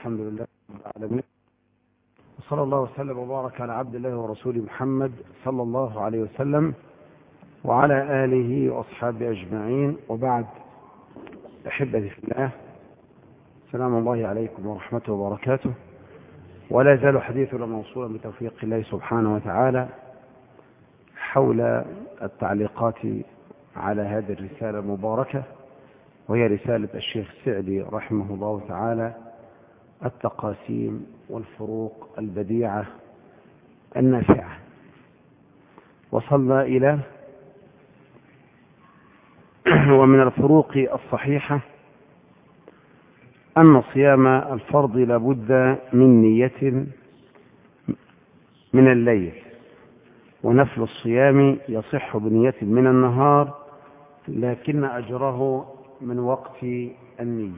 الحمد لله رب العالمين، وصلى الله وسلم وبارك على عبد الله ورسوله محمد صلى الله عليه وسلم وعلى آله وأصحابه أجمعين، وبعد. أحبتي في الله، سلام الله عليكم ورحمته وبركاته. ولا يزال حديثنا موصولا بتوفيق الله سبحانه وتعالى حول التعليقات على هذه الرسالة المباركة، وهي رسالة الشيخ السعدي رحمه الله تعالى: التقاسيم والفروق البديعة النافعة. وصلنا إلى ومن الفروق الصحيحة أن صيام الفرض لابد من نية من الليل، ونفل الصيام يصح بنية من النهار، لكن أجره من وقت النية.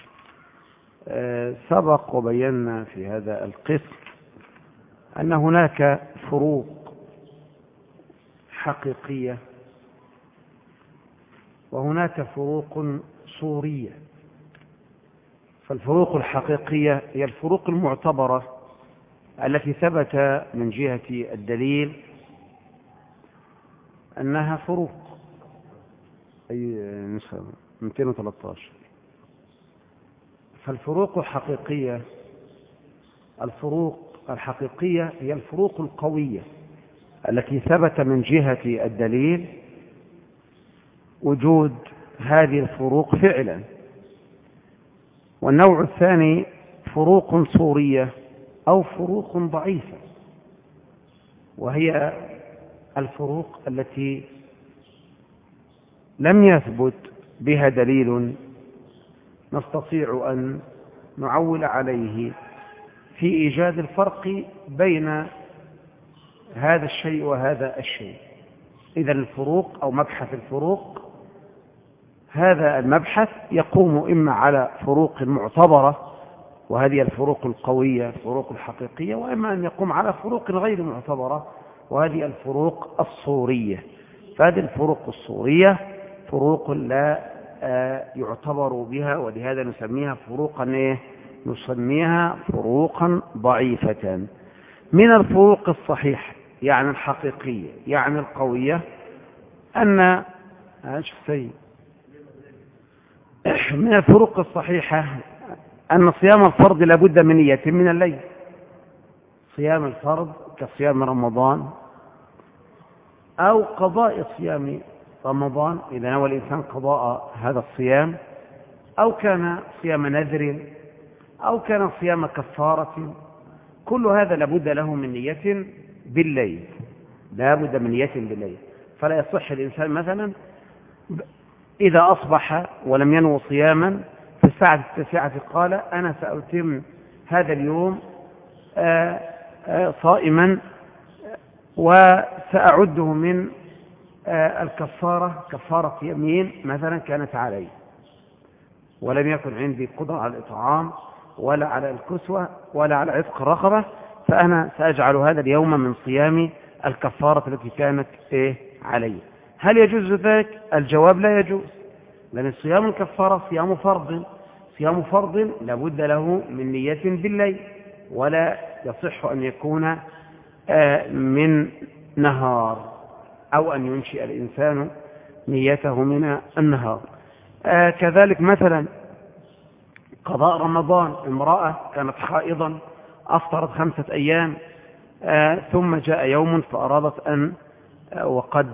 سبق وبينا في هذا القسم أن هناك فروق حقيقية وهناك فروق صورية. فالفروق الحقيقية هي الفروق المعتبرة التي ثبت من جهة الدليل أنها فروق. أي نسخة 213. فالفروق الحقيقية، الفروق الحقيقية هي الفروق القوية التي ثبت من جهة الدليل وجود هذه الفروق فعلا. والنوع الثاني فروق صورية أو فروق ضعيفة، وهي الفروق التي لم يثبت بها دليل نستطيع أن نعول عليه في إيجاد الفرق بين هذا الشيء وهذا الشيء. إذا الفروق أو مبحث الفروق، هذا المبحث يقوم إما على فروق معتبرة، وهذه الفروق القوية الفروق الحقيقية، وإما أن يقوم على فروق غير معتبرة، وهذه الفروق الصورية. فهذه الفروق الصورية فروق لا يعتبر بها، ولهذا نسميها فروقا ضعيفة. من الفروق الصحيحة يعني الحقيقية يعني القوية أن من الفروق الصحيحة أن صيام الفرض لابد من نية من الليل. صيام الفرض كصيام رمضان أو قضاء صيام رمضان إذا نوى الإنسان قضاء هذا الصيام، أو كان صيام نذر، أو كان صيام كفارة، كل هذا لابد له من نية بالليل، لابد من نية بالليل. فلا يصح الإنسان مثلا إذا أصبح ولم ينوي صياما في الساعة 9 قال أنا سأتم هذا اليوم صائما وسأعده من الكفارة، كفارة يمين مثلا كانت علي، ولم يكن عندي قدرة على الإطعام ولا على الكسوة ولا على عتق الرقبة، فأنا سأجعل هذا اليوم من صيام الكفارة التي كانت علي. هل يجوز ذلك؟ الجواب لا يجوز، لأن صيام الكفارة صيام فرض، صيام فرض لابد له من نية بالليل، ولا يصح أن يكون من نهار، أو أن ينشئ الإنسان نيته من النهار. كذلك مثلا قضاء رمضان، امرأة كانت حائضا أفطرت 5 أيام، ثم جاء يوم فأرادت أن وقد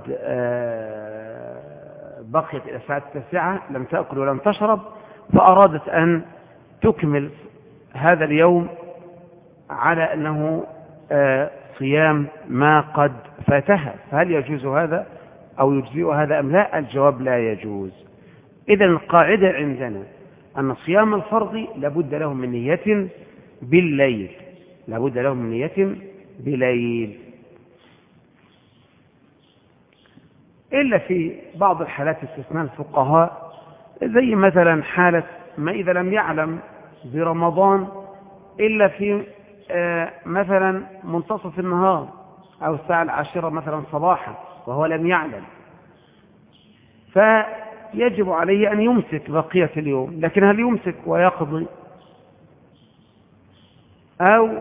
بقيت إلى الساعة 9 لم تأكل ولم تشرب، فأرادت أن تكمل هذا اليوم على أنه صيام ما قد فاتها. فهل يجوز هذا أو يجزئ هذا أم لا؟ الجواب لا يجوز. إذن القاعدة عندنا أن صيام الفرض لابد له من نية بالليل، لابد له من نية بليل، إلا في بعض الحالات استثناء الفقهاء، زي مثلا حالة ما إذا لم يعلم برمضان إلا في مثلا منتصف النهار أو الساعة 10 مثلا صباحا وهو لم يعلم، فيجب عليه أن يمسك بقية اليوم. لكن هل يمسك ويقضي أو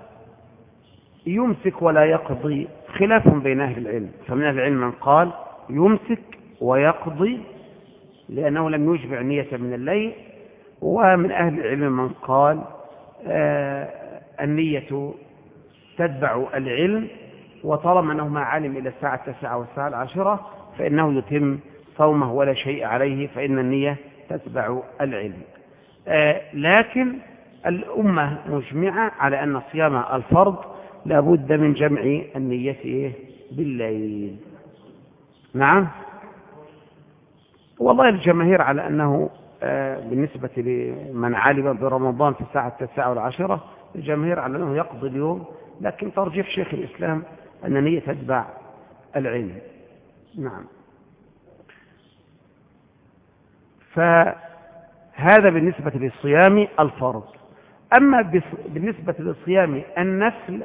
يمسك ولا يقضي، خلاف بين أهل العلم. فمن أهل العلم من قال يمسك ويقضي لأنه لم يشبع نية من الليل، ومن أهل العلم من قال النية تتبع العلم، وطالما أنه ما علم إلى الساعة 9 والساعة 10 فإنه يتم صومه ولا شيء عليه، فإن النية تتبع العلم. لكن الأمة مجمعة على أن صيام الفرض لابد من جمع النية بالليل. نعم، والله الجماهير على أنه بالنسبة لمن علم برمضان في الساعة 9 والعشرة، الجماهير على أنه يقضي اليوم، لكن ترجيح شيخ الإسلام أن النية تتبع العلم. نعم. فهذا بالنسبة للصيام الفرض. أما بالنسبة للصيام النفل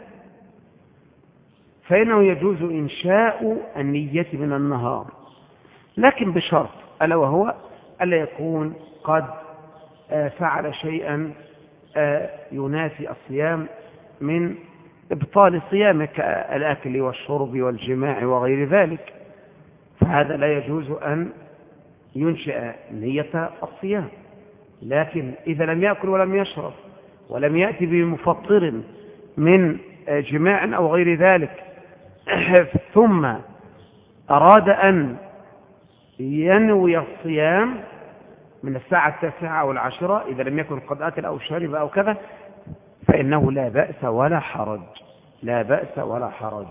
فإنه يجوز إنشاء النية من النهار، لكن بشرط، ألا وهو ألا يكون قد فعل شيئا ينافي الصيام من إبطال الصيام كالأكل والشرب والجماع وغير ذلك، فهذا لا يجوز أن ينشئ نية الصيام. لكن إذا لم يأكل ولم يشرب ولم يأتي بمفطر من جماع أو غير ذلك ثم أراد أن ينوي الصيام من الساعة 9 أو 10 إذا لم يكن قد أكل أو شرب أو كذا، فإنه لا بأس ولا حرج، لا بأس ولا حرج.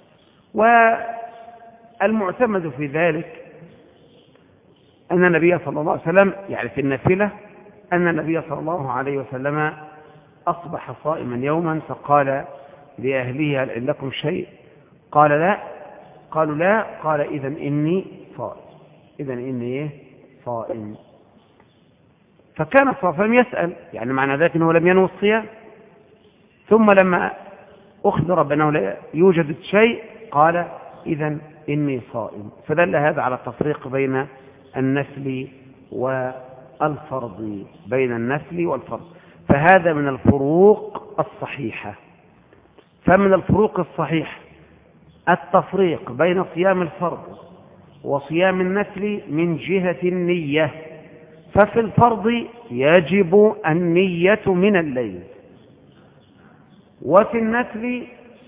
والمعتمد في ذلك أن النبي صلى الله عليه وسلم، يعني في النافلة، أن النبي صلى الله عليه وسلم أصبح صائما يوما فقال لأهله هل عندكم شيء؟ قال لا. قالوا لا. قال إذن إني صائم، إذن إني صائم. فكان صلى الله عليه وسلم يسأل، يعني معنى ذلك أنه لم ينوي الصيام، ثم لما أخبر بأنه لا يوجد شيء قال إذن إني صائم. فدل هذا على التفريق بين النفل والفرض، بين النفل والفرض. فهذا من الفروق الصحيحة. فمن الفروق الصحيحة التفريق بين صيام الفرض وصيام النفل من جهة النية. ففي الفرض يجب النية من الليل، وفي النفل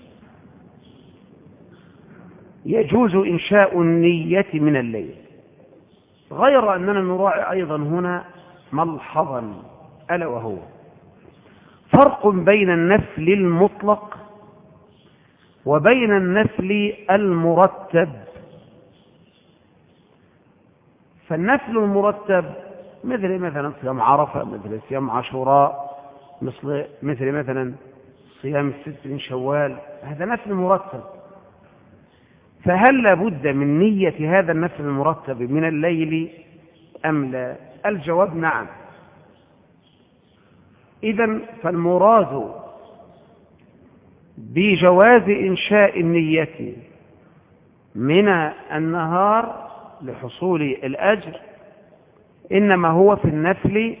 يجوز إنشاء النية من الليل. غير أننا نراعي أيضا هنا ملحظا، ألا وهو فرق بين النفل المطلق وبين النفل المرتب. فالنفل المرتب مثل صيام عرفة، مثل صيام عاشوراء، مثل مثلا صيام 6 من شوال، هذا نفل مرتب. فهل لابد من نية هذا النفل المرتب من الليل أم لا؟ الجواب نعم. إذن فالمراد بجواز إنشاء النية من النهار لحصول الأجر إنما هو في النفل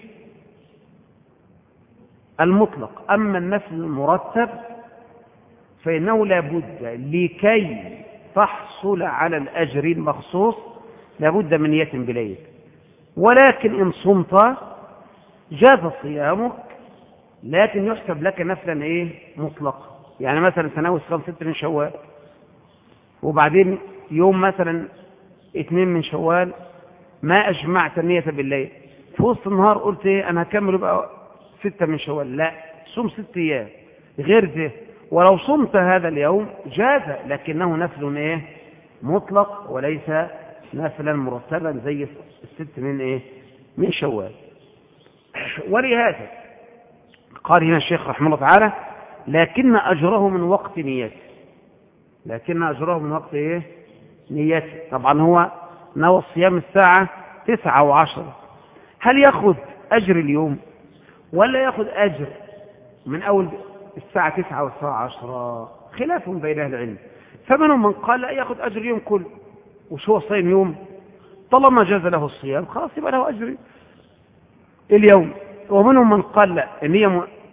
المطلق. أما النفل المرتب فإنه لابد لكي تحصل على الأجر المخصوص لابد من نية بليل. ولكن إن صمت جاز صيامك، لكن يحسب لك نفلا مطلق. يعني مثلا تناول صيام 6 من شوال، وبعدين يوم مثلا 2 من شوال ما أجمعت النية بالليل، في وسط النهار قلت أنا هكمل بقى 6 من شوال، لا، صوم 6 أيام غير ذه. ولو صمت هذا اليوم جاز، لكنه نفل مطلق وليس نفلا مرتبا زي 6 من شوال. ولهذا قال هنا الشيخ رحمه الله تعالى لكن أجره من وقت نيته، لكن أجره من وقت نيته. طبعا هو نوى الصيام الساعة 9 و10، هل يأخذ أجر اليوم ولا يأخذ أجر من أول الساعة 9 والساعة 10؟ خلاف بين أهل العلم. فمنهم من قال لا، يأخذ أجر اليوم كله، وش هو صيام يوم، طالما جاز له الصيام خلاص يبقى له أجر اليوم. ومنهم من قال لا، إن هي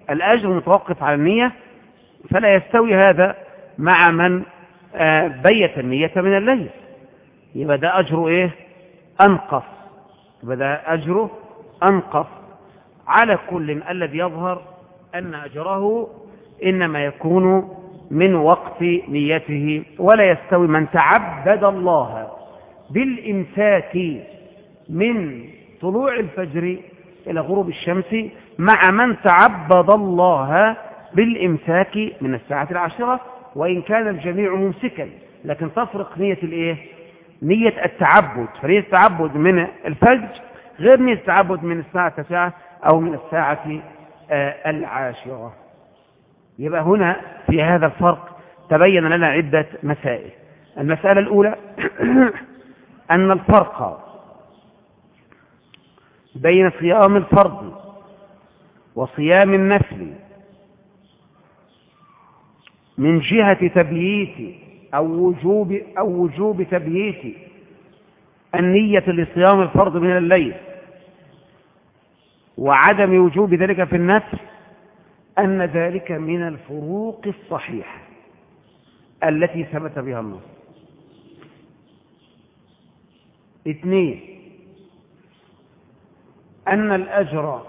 الأجر متوقف على النية، فلا يستوي هذا مع من بيت النية من الليل. يبقى ده أجره إيه؟ أنقص. يبقى ده أجره أنقص. على كل الذي يظهر أن أجره إنما يكون من وقت نيته، ولا يستوي من تعبد الله بالإمساك من طلوع الفجر إلى غروب الشمس مع من تعبد الله بالإمساك من الساعة 10، وإن كان الجميع ممسكا، لكن تفرق نية الإيه؟ نية التعبد. فنية التعبد من الفجر غير نية التعبد من الساعة 9 أو من الساعة 10. يبقى هنا في هذا الفرق تبين لنا عدة مسائل. المسألة الأولى أن الفرق بين صيام الفرض وصيام النفل من جهة تبييت أو وجوب تبييت النية لصيام الفرض من الليل وعدم وجوب ذلك في النفل، أن ذلك من الفروق الصحيحة التي ثبت بها النص. 2، أن الأجر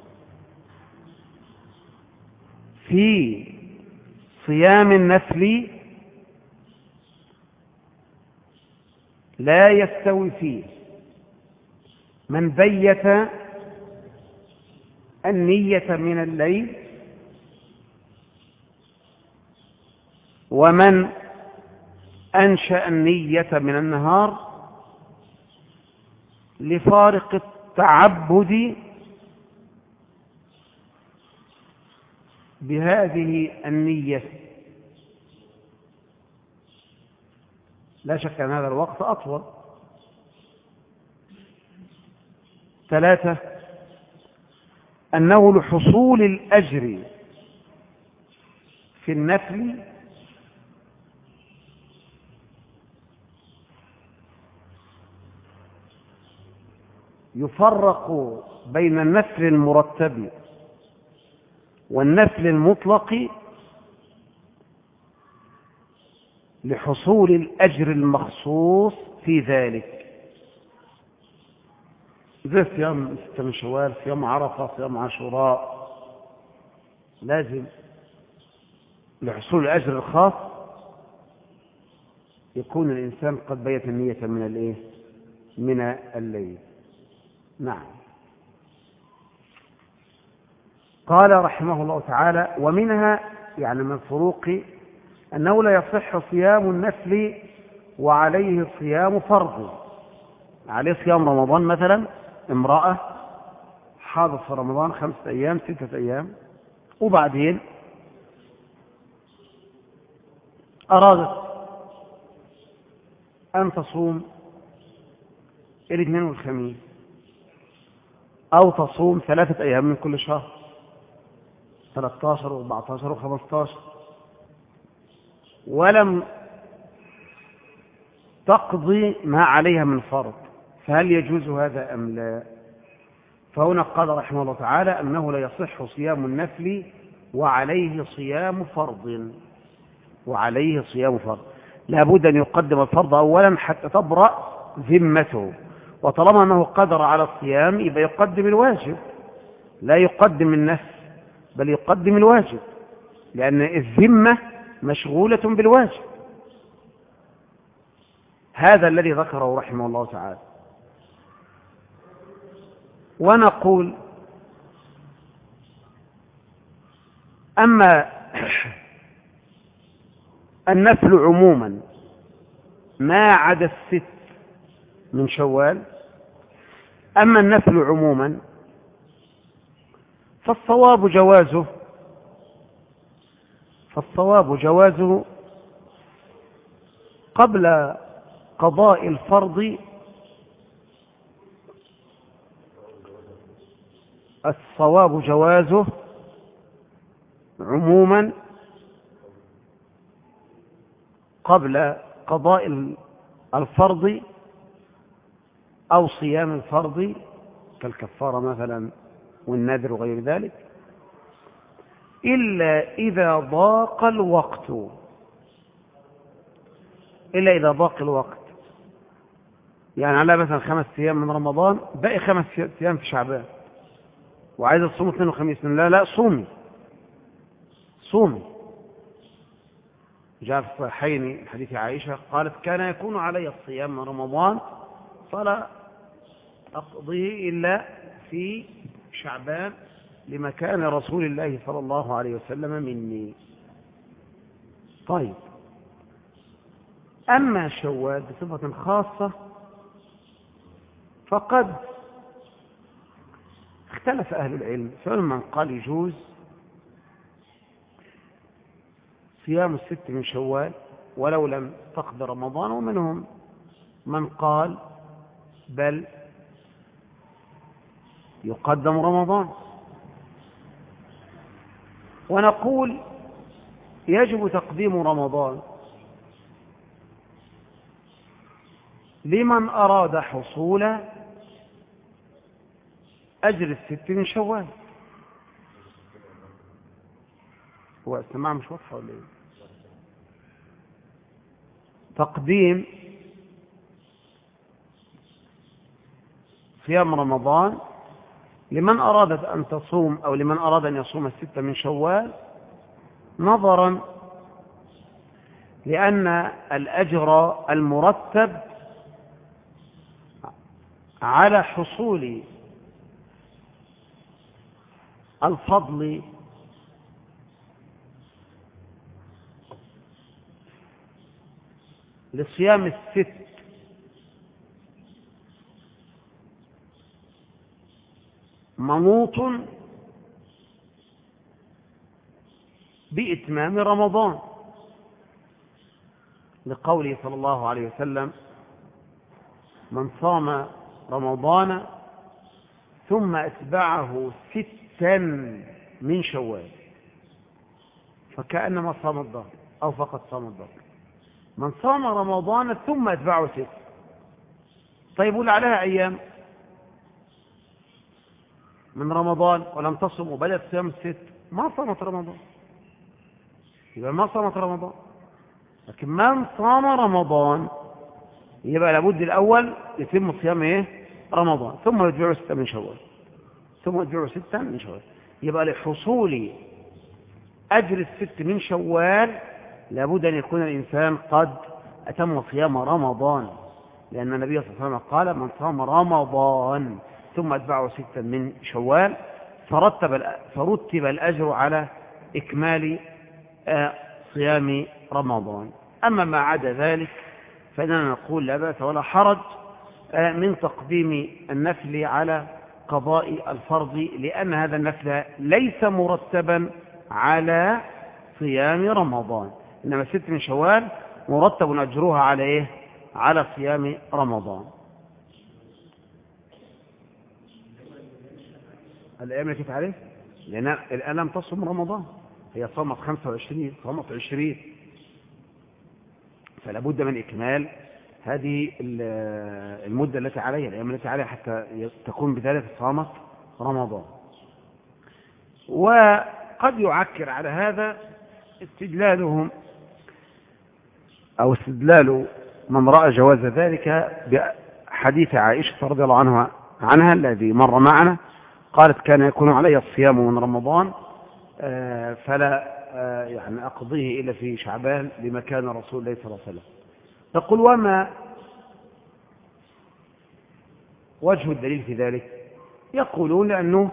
في صيام النفل لا يستوي فيه من بيت النية من الليل ومن أنشأ النية من النهار، لفارق التعبد بهذه النية. لا شك أن هذا الوقت أطول. 3، أنه لحصول الأجر في النفل يفرق بين النفل المرتب والنفل المطلق لحصول الأجر المخصوص في ذلك، زي صيام 6 من شوال، صيام عرفة، صيام عاشوراء، لازم لحصول الأجر الخاص يكون الإنسان قد بيت النية من الليل. نعم. قال رحمه الله تعالى: ومنها، يعني من الفروق، أنه لا يصح صيام النفل وعليه صيام فرض. عليه صيام رمضان مثلا، امرأة حاضت في رمضان 5 أيام 6 أيام، وبعدين أرادت أن تصوم الاثنين والخميس، أو تصوم 3 أيام من كل شهر، 13 و14 و15، ولم تقضي ما عليها من فرض، فهل يجوز هذا أم لا؟ فهنا قال رحمه الله تعالى أنه لا يصح صيام النفل وعليه صيام فرض. وعليه صيام فرض، لابد أن يقدم الفرض أولا حتى تبرأ ذمته، وطالما أنه قدر على الصيام يبقى يقدم الواجب، لا يقدم النفل بل يقدم الواجب، لأن الذمة مشغولة بالواجب. هذا الذي ذكره رحمه الله تعالى. ونقول: أما النفل عموما ما عدا 6 من شوال، أما النفل عموما فالصواب جوازه قبل قضاء الفرض. الصواب جوازه عموما قبل قضاء الفرض أو صيام الفرض كالكفارة مثلا والنذر وغير ذلك، إلا إذا ضاق الوقت، إلا إذا ضاق الوقت. يعني على مثلا 5 أيام من رمضان، باقي 5 أيام في شعبان، وعايز تصوم اثنين وخميس، لا صومي صومي. جاء في الصحيحين حديث عائشة قالت كان يكون علي الصيام من رمضان فلا أقضيه إلا في شعبان لمكان رسول الله صلى الله عليه وسلم مني. طيب، أما شوال بصفة خاصة فقد اختلف أهل العلم، فمن قال يجوز صيام 6 من شوال ولو لم تقض رمضان، ومنهم من قال بل يقدم رمضان. ونقول يجب تقديم رمضان لمن أراد حصول أجر 6 من شوال. هو السماع مش واضحة ولا ايه؟ تقديم صيام رمضان لمن أرادت أن تصوم أو لمن أراد أن يصوم 6 من شوال، نظرا لأن الأجر المرتب على حصول الفضل لصيام 6 منوط بإتمام رمضان، لقوله صلى الله عليه وسلم من صام رمضان ثم أتبعه 6 من شوال فكأنما صام الظهر أو فقد صام الظهر. من صام رمضان ثم أتبعه 6، طيب قول عليها أيام من رمضان ولم تصم وبدأت صيام 6، ما صامت رمضان، يبقى ما صامت رمضان. لكن من صام رمضان يبقى لابد الأول يتم صيام رمضان ثم يتبعه 6 من شوال، ثم يتبعه 6 من شوال. يبقى لحصول أجر 6 من شوال لابد أن يكون الإنسان قد أتم صيام رمضان، لأن النبي صلى الله عليه وسلم قال من صام رمضان ثم أتبعه 6 من شوال فرتب الأجر على إكمال صيام رمضان. أما ما عدا ذلك فإننا نقول لا بأس ولا حرج من تقديم النفل على قضاء الفرض، لأن هذا النفل ليس مرتبا على صيام رمضان، إنما 6 من شوال مرتب أجرها على على صيام رمضان. الأيام التي تعرف، لأن الآن لم تصم رمضان، هي صامت 25 صامت 20، فلا بد من إكمال هذه المدة التي عليها، الأيام التي عليها، حتى تكون بذلك صامت رمضان. وقد يعكر على هذا استدلالهم أو استدلال من رأى جواز ذلك بحديث عائشة رضي الله عنها الذي مر معنا، قالت كان يكون علي الصيام من رمضان فلا يعني أقضيه إلا في شعبان لمكان رسول الله صلى الله عليه وسلم. تقول وما وجه الدليل في ذلك؟ يقولون لأنه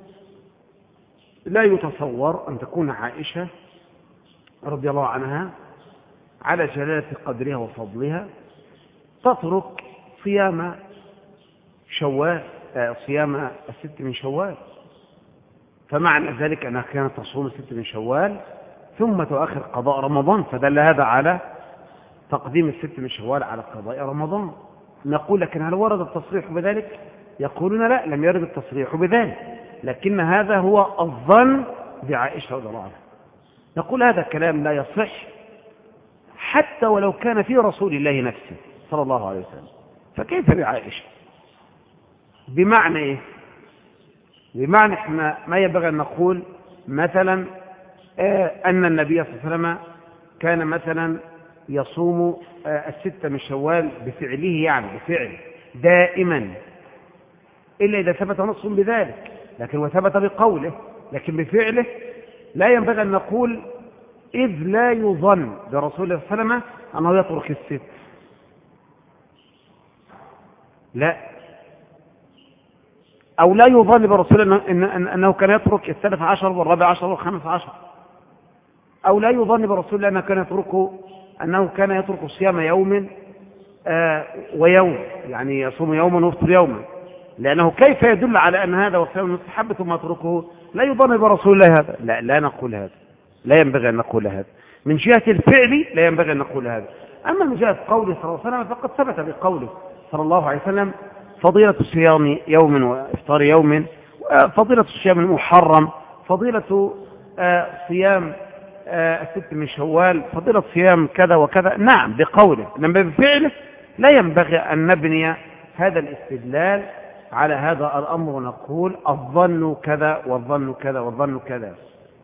لا يتصور أن تكون عائشة رضي الله عنها على جلالة قدرها وفضلها تترك صيام شوال، صيام 6 من شوال، فمعنى ذلك أنها كانت تصوم 6 من شوال ثم تؤخر قضاء رمضان، فدل هذا على تقديم 6 من شوال على قضاء رمضان. نقول لكن هل ورد التصريح بذلك؟ يقولون لا، لم يرد التصريح بذلك، لكن هذا هو الظن بعائشة رضي الله عنها. نقول هذا كلام لا يصح حتى ولو كان في رسول الله نفسه صلى الله عليه وسلم، فكيف بعائشة؟ بمعنى ايه؟ بمعنى احنا ما ينبغي ان نقول مثلا أن النبي صلى الله عليه وسلم كان مثلا يصوم الستة من شوال بفعله، يعني بفعل دائما، إلا إذا ثبت نص بذلك، لكن وثبت بقوله، لكن بفعله لا ينبغي أن نقول إذ لا يظن برسول الله صلى الله عليه وسلم أنه يترك الست، لا، أو لا يظن برسول الله أنه كان يترك 13 و14 و15، أو لا يظن برسول الله أنه كان يترك صيام يوم ويوم، يعني يصوم يوما ويفطر يوما، لأنه كيف يدل على أن هذا وصيام المستحب ثم يتركه؟ لا يظن برسول الله هذا، لا نقول هذا، لا ينبغي أن نقول هذا من جهة الفعل، لا ينبغي أن نقول هذا. أما من جهة قوله صلى الله عليه وسلم فقد ثبت بقوله صلى الله عليه وسلم فضيلة صيام يوم وإفطار يوم، فضيلة الصيام المحرم، فضيلة صيام الست من شوال، فضيلة صيام كذا وكذا، نعم بقوله، لما بفعله لا ينبغي أن نبني هذا الاستدلال على هذا الأمر ونقول الظن كذا والظن كذا والظن كذا،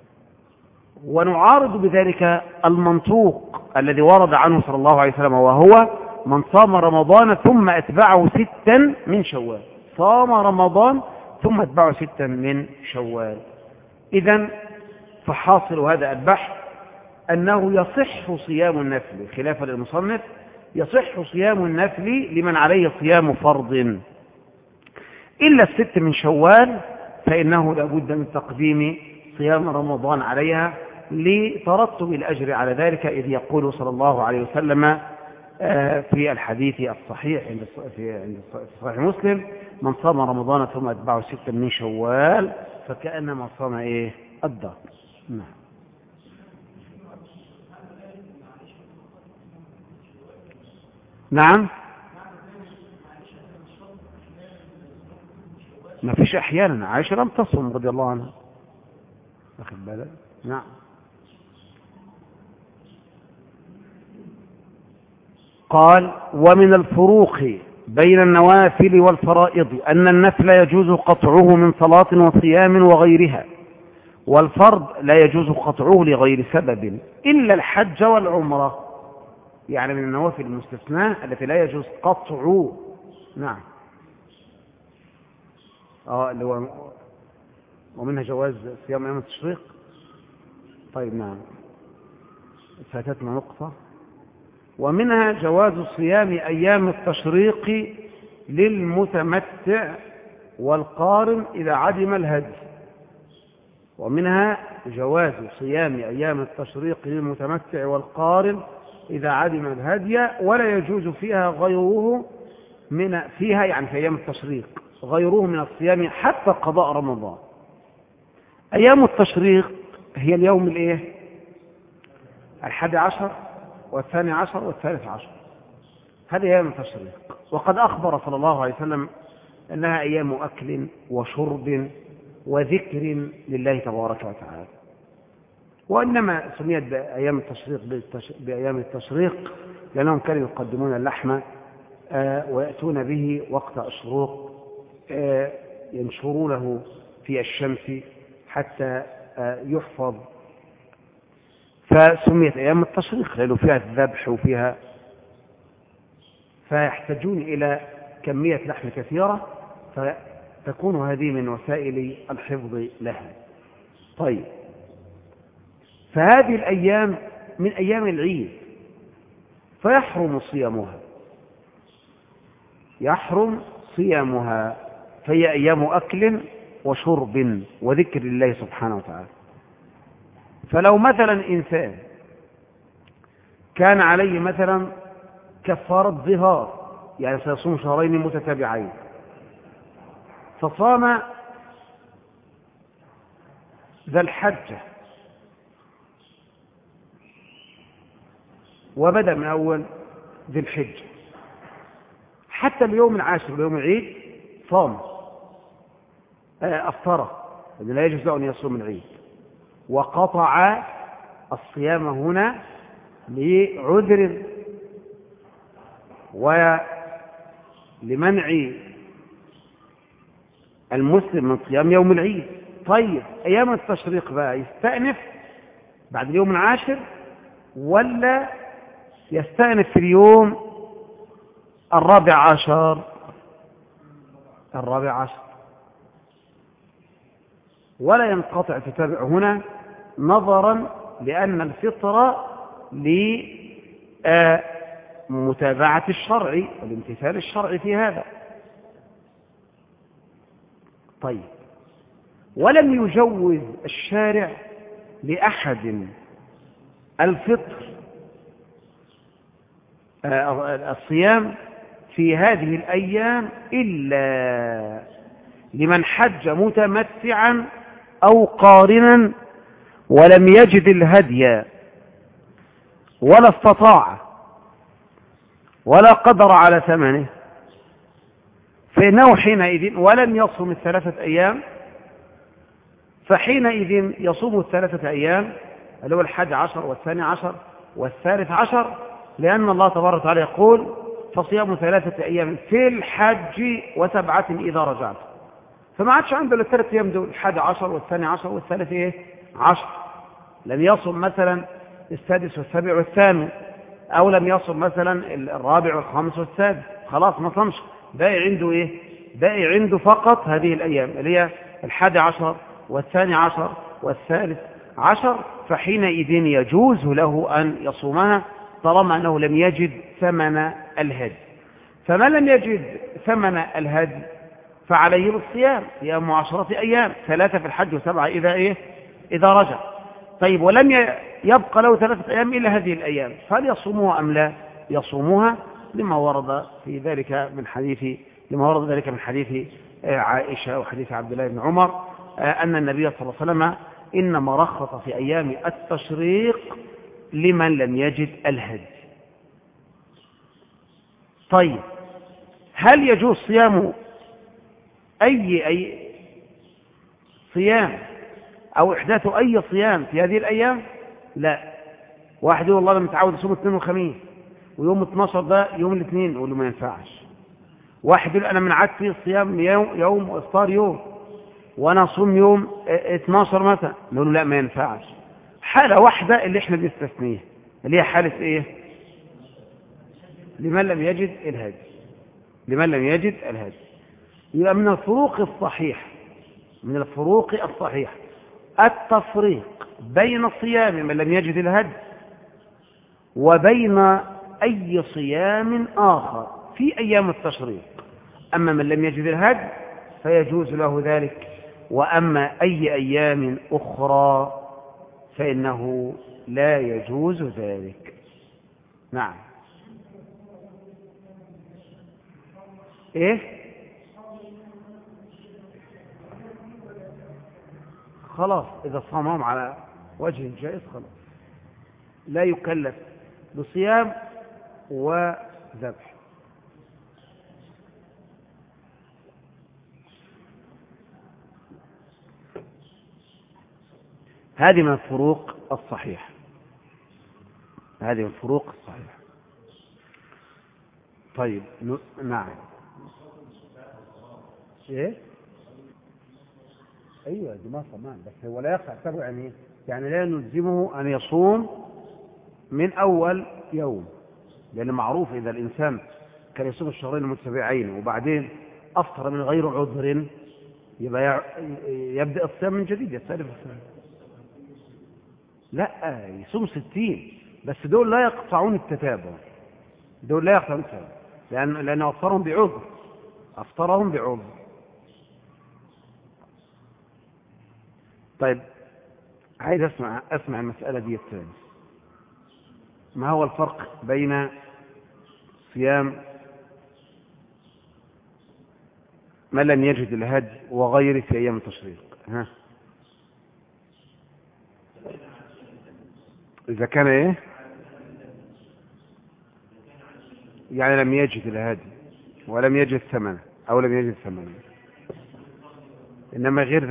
ونعارض بذلك المنطوق الذي ورد عنه صلى الله عليه وسلم، وهو من صام رمضان ثم أتبعه 6 من شوال، صام رمضان ثم أتبعه 6 من شوال. إذن فحاصل هذا البحث أنه يصح صيام النفل، خلافا للمصنف يصح صيام النفل لمن عليه صيام فرض، إلا 6 من شوال فإنه لابد من تقديم صيام رمضان عليها لترتب الأجر على ذلك، إذ يقول صلى الله عليه وسلم في الحديث الصحيح عند صحيح مسلم: من صام رمضان ثم أتبعه 6 من شوال فكأنما صام الدهر. نعم، ما فيش أحيانا، عائشة لم تصم رضي الله عنها، واخد بالك؟ نعم. قال: ومن الفروق بين النوافل والفرائض أن النفل يجوز قطعه من صلاة وصيام وغيرها، والفرض لا يجوز قطعه لغير سبب إلا الحج والعمرة، يعني من النوافل المستثناة التي لا يجوز قطع. نعم. ومنها جواز صيام أيام التشريق. طيب، نعم، فاتتنا نقطة. ومنها جواز صيام أيام التشريق للمتمتع والقارن إذا عدم الهدي. ومنها جواز صيام أيام التشريق للمتمتع والقارن إذا عدم الهدي، ولا يجوز فيها غيره فيها يعني في أيام التشريق غيره من الصيام حتى قضاء رمضان. أيام التشريق هي اليوم 11 والثاني عشر والثالث عشر، هذه أيام التشريق، وقد أخبر صلى الله عليه وسلم أنها أيام أكل وشرب وذكر لله تبارك وتعالى، وإنما سميت بأيام التشريق بأيام التشريق لأنهم كانوا يقدمون اللحم ويأتون به وقت الشروق، ينشرونه في الشمس حتى يحفظ، فسميت أيام التشريق لأنه فيها الذبح وفيها، فيحتاجون إلى كمية لحم كثيرة، فتكون هذه من وسائل الحفظ لها. طيب، فهذه الأيام من أيام العيد فيحرم صيامها، فهي أيام أكل وشرب وذكر الله سبحانه وتعالى. فلو مثلا إنسان كان عليه مثلا كفارة ظهار، يعني سيصوم شهرين متتابعين، فصام ذا الحجة وبدأ من أول ذي الحجة حتى اليوم العاشر ويوم العيد صام أفطر، لا يجوز له أن يصوم العيد، وقطع الصيام هنا لعذر ولمنع المسلم من صيام يوم العيد. طيب، أيام التشريق بقى يستأنف بعد اليوم العاشر، ولا يستأنف في اليوم الرابع عشر؟ الرابع عشر. ولا ينقطع التتابع هنا نظرا لأن الفطرة لمتابعة الشرع والامتثال الشرعي في هذا. طيب، ولم يجوز الشارع لأحد الفطر الصيام في هذه الأيام إلا لمن حج متمتعا أو قارنا ولم يجد الهدي ولا استطاع ولا قدر على ثمنه، فإنه حينئذ ولم يصم الثلاثة أيام، فحينئذ يصوم الثلاثة أيام اللي هو 11 والثاني عشر والثالث عشر، لأن الله تبارك وتعالى يقول فصيام 3 أيام في الحج و7 إذا رجعت. فما عادش عنده ال3 أيام دول، 11 والثاني عشر والثالث عشر. لم يصم مثلا السادس والسابع والثامن، أو لم يصم مثلا الرابع والخامس والسادس، خلاص ما صمش، باقي عنده باقي عنده فقط هذه الأيام اللي هي 11 والثاني عشر والثالث عشر، فحينئذ يجوز له أن يصومها طالما أنه لم يجد ثمن الهدي. فمن لم يجد ثمن الهدي فعليه بالصيام، صيام 10 أيام، 3 في الحج و7 إذا رجع. طيب، ولم يبقى له 3 أيام إلا هذه الأيام، فهل يصوموها أم لا يصوموها؟ لما ورد ذلك من حديث عائشة وحديث عبد الله بن عمر أن النبي صلى الله عليه وسلم إنما رخص في أيام التشريق لمن لم يجد الهدي. طيب، هل يجوز صيام أي صيام أو إحداث أي صيام في هذه الأيام؟ لا. واحد يقول الله أنا متعود أصوم الاثنين والخميس ويوم 12 ده يوم الاثنين، يقول له ما ينفعش. واحد يقول أنا منعت فيه الصيام يوم وإفطار يوم وأنا أصوم يوم 12 مثلا، نقول له لا ما ينفعش. حالة واحدة اللي احنا بنستثنيها اللي هي حالة لمن لم يجد الهدي. يبقى من الفروق الصحيح التفريق بين صيام من لم يجد الهدي وبين أي صيام آخر في أيام التشريق. أما من لم يجد الهدي فيجوز له ذلك، وأما أي أيام أخرى فإنه لا يجوز ذلك. نعم. خلاص، إذا صامهم على وجه جائز خلاص لا يكلف بصيام وذبح. هذه من الفروق الصحيحة. طيب، نعم. أيوة دي ما صمان، بس هو لا يقع سبع يعني لا نلزمه أن يصوم من أول يوم، لأن معروف إذا الإنسان كان يصوم الشهرين المتتابعين وبعدين أفطر من غير عذر يبقى يبدأ الصيام من جديد، يستأنف الصيام. لا، يصوم 60، بس دول لا يقطعون التتابع، لأن أفطرهم بعذر. طيب، عايز أسمع المسألة دي الثانية. ما هو الفرق بين صيام من لم يجد الهدي وغيره في أيام التشريق؟ إذا كان يعني لم يجد الهدي ولم يجد ثمنه أو لم يجد ثمنه، إنما غير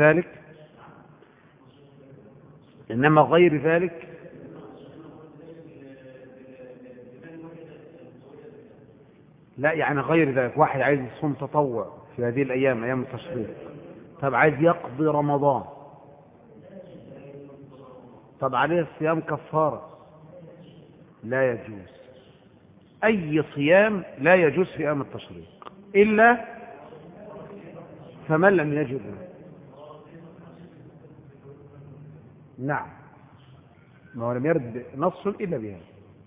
ذلك لا، يعني غير ذلك واحد عايز يصوم تطوع في هذه الأيام أيام التشريق، طب عايز يقضي رمضان طب عليه الصيام كفارة؟ لا يجوز. أي صيام لا يجوز في أيام التشريق إلا فمن لم يجد. نعم، ما هو لم يرد نص إلا بها.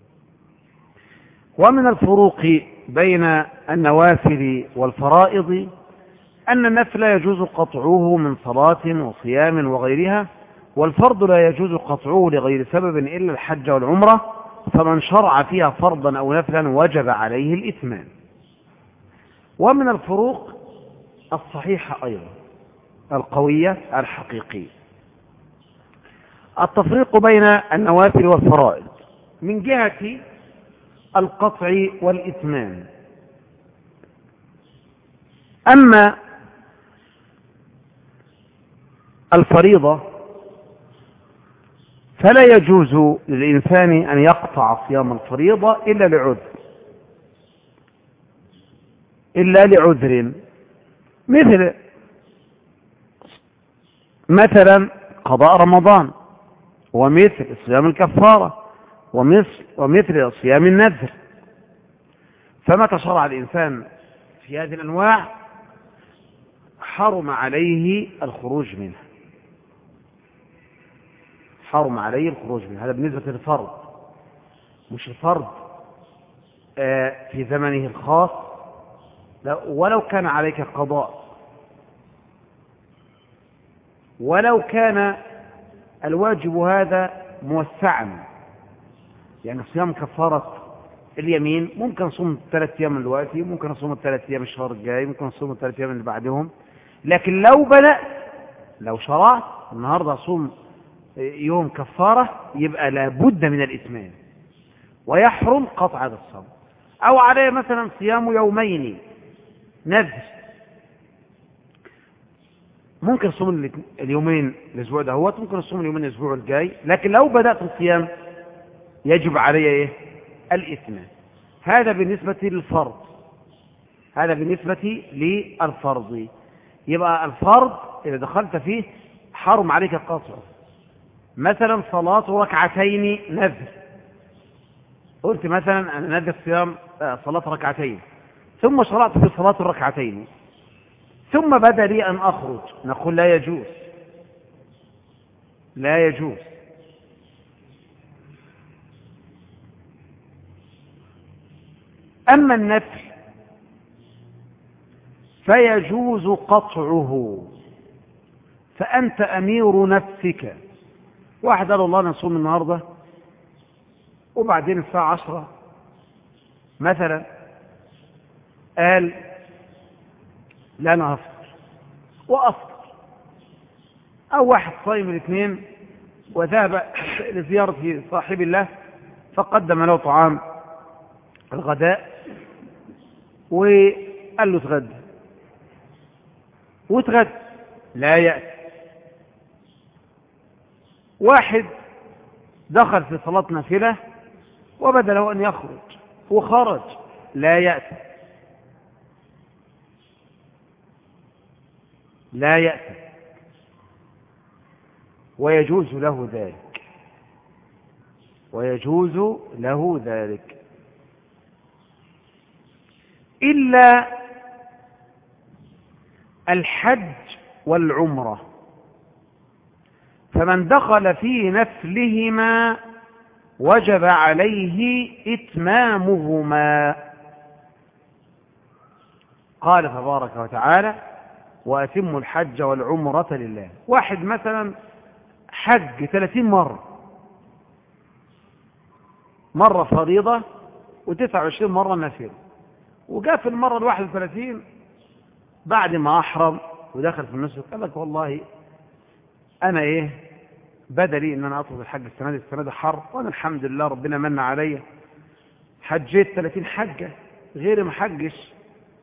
ومن الفروق بين النوافل والفرائض أن النفل يجوز قطعه من صلاة وصيام وغيرها، والفرض لا يجوز قطعه لغير سبب إلا الحج والعمرة، فمن شرع فيها فرضا أو نفلا وجب عليه الإتمام. ومن الفروق الصحيحة أيضا القوية الحقيقية التفريق بين النوافل والفرائض من جهة القطع والإتمام. أما الفريضة فلا يجوز للإنسان أن يقطع صيام الفريضة إلا لعذر، مثلا قضاء رمضان، ومثل صيام الكفارة، ومثل صيام النذر. فمتى شرع الإنسان في هذه الأنواع حرم عليه الخروج منها، حرم عليه الخروج منها. هذا بالنسبة للفرض. مش الفرض في زمنه الخاص، ولو كان عليك قضاء، ولو كان الواجب هذا موسعا، يعني صيام كفارة اليمين ممكن نصوم 3 أيام من دلوقتي، ممكن نصوم 3 أيام الشهر الجاي، ممكن نصوم 3 أيام اللي بعدهم. لكن لو شرعت النهارده اصوم يوم كفارة، يبقى لابد من الإتمام، ويحرم قطع هذا الصوم. أو عليه مثلا صيام يومين نذر، ممكن نصوم اليومين الأسبوع ده، ممكن نصوم اليومين الأسبوع الجاي، لكن لو بدأت الصيام يجب عليه الإتمام. هذا بالنسبة للفرض، هذا بالنسبة للفرض. يبقى الفرض إذا دخلت فيه حرم عليك القطع. مثلا صلاة ركعتين نذر، قلت مثلا أنا نذر صيام صلاة ركعتين، ثم شرعت في صلاة الركعتين، ثم بدا لي أن أخرج، نقول لا يجوز، لا يجوز. أما النفل فيجوز قطعه، فأنت أمير نفسك. واحد قال الله نصوم النهاردة، وبعدين الساعة 10 مثلا قال لا أنا أفطر، وأفطر. أو واحد صايم الاثنين وذهب لزيارة صاحب الله فقدم له طعام الغداء وقال له اتغدى، واتغدى لا يأتي. واحد دخل في صلاة نافلة وبدا له أن يخرج وخرج لا يأتي، لا يأتي، ويجوز له ذلك، ويجوز له ذلك، إلا الحج والعمرة، فمن دخل في نفلهما وجب عليه إتمامهما. قال تبارك وتعالى وأتموا الحج والعمرة لله. واحد مثلا حج 30 مرة فريضة و29 مرة نافلة، وجاء في المرة 31 بعد ما أحرم ودخل في النسك قال لك والله أنا بدلي إن أنا أطلب الحج السنة دي حر، وأنا الحمد لله ربنا من علي حجيت 30 حجة غير ما حجش،